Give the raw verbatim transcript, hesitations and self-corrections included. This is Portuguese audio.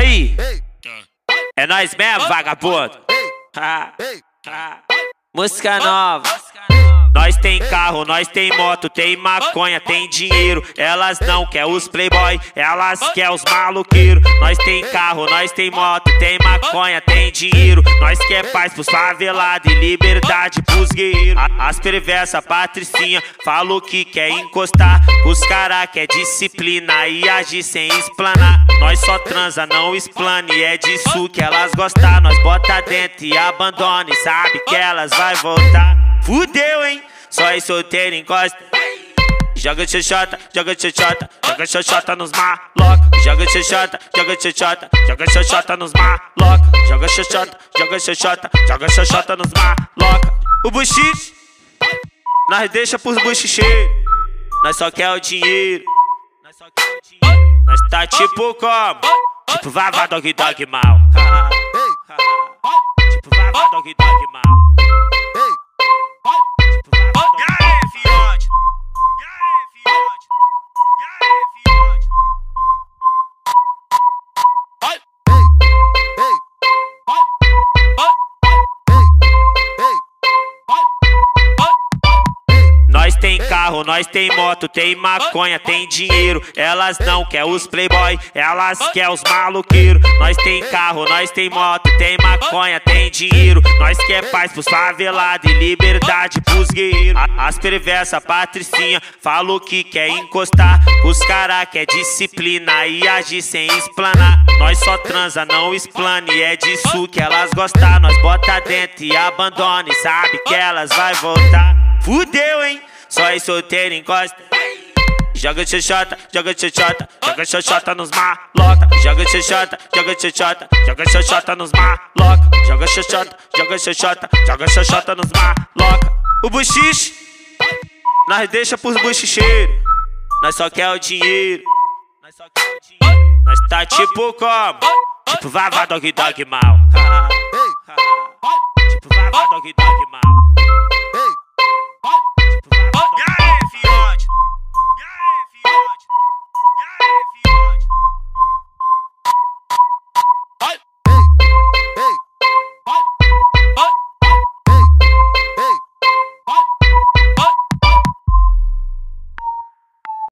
aí? É nós mesmo, vagabundo? Música nova. Nós tem carro, nós tem moto, tem maconha, tem dinheiro. Elas não quer os playboy, elas quer os maloqueiros. Nós tem carro, nós tem moto, tem maconha, tem dinheiro. Nós quer paz pros favelados e liberdade pros guerreiros. As perversas patricinha falou que quer encostar. Os cara quer disciplina e agir sem explanar. Nós só transa, não explane, é disso que elas gostam. Nós bota dentro e abandona e sabe que elas vai voltar. Fudeu, hein? Só em solteiro encosta. Joga xoxota, joga xoxota, joga xoxota nos maloca. Joga xoxota, joga xoxota, joga xoxota nos maloca. Joga xoxota, joga xoxota, joga xoxota nos maloca. O buchiche, nós deixa pros buchicheiros. Nós só quer o dinheiro. Nós só quer o dinheiro. Nós tá tipo como? Tipo vavá dog dog mal. Tipo vavá dog dog mal. Nós tem carro, nós tem moto, tem maconha, tem dinheiro. Elas não quer os playboy, elas quer os maloqueiros. Nós tem carro, nós tem moto, tem maconha, tem dinheiro. Nós quer paz pros favelados e liberdade pros guerreiros. As perversas patricinha falou que quer encostar. Os cara quer disciplina e agir sem explanar. Nós só transa, não explane, é disso que elas gostam. Nós bota dentro e abandona e sabe que elas vai voltar. Fudeu, hein? Só em solteiro encosta. Joga xoxota, joga xoxota, joga xoxota nos maloca. Joga xoxota, joga xoxota, joga xoxota nos maloca. Joga xoxota, joga xoxota, joga xoxota nos maloca. O buchiche, nós deixa pros buchicheiros. Nós só quer o dinheiro. Nós só quer o dinheiro. Nós tá tipo como? Tipo vavá dog dog mal. Tipo vavá dog dog mal.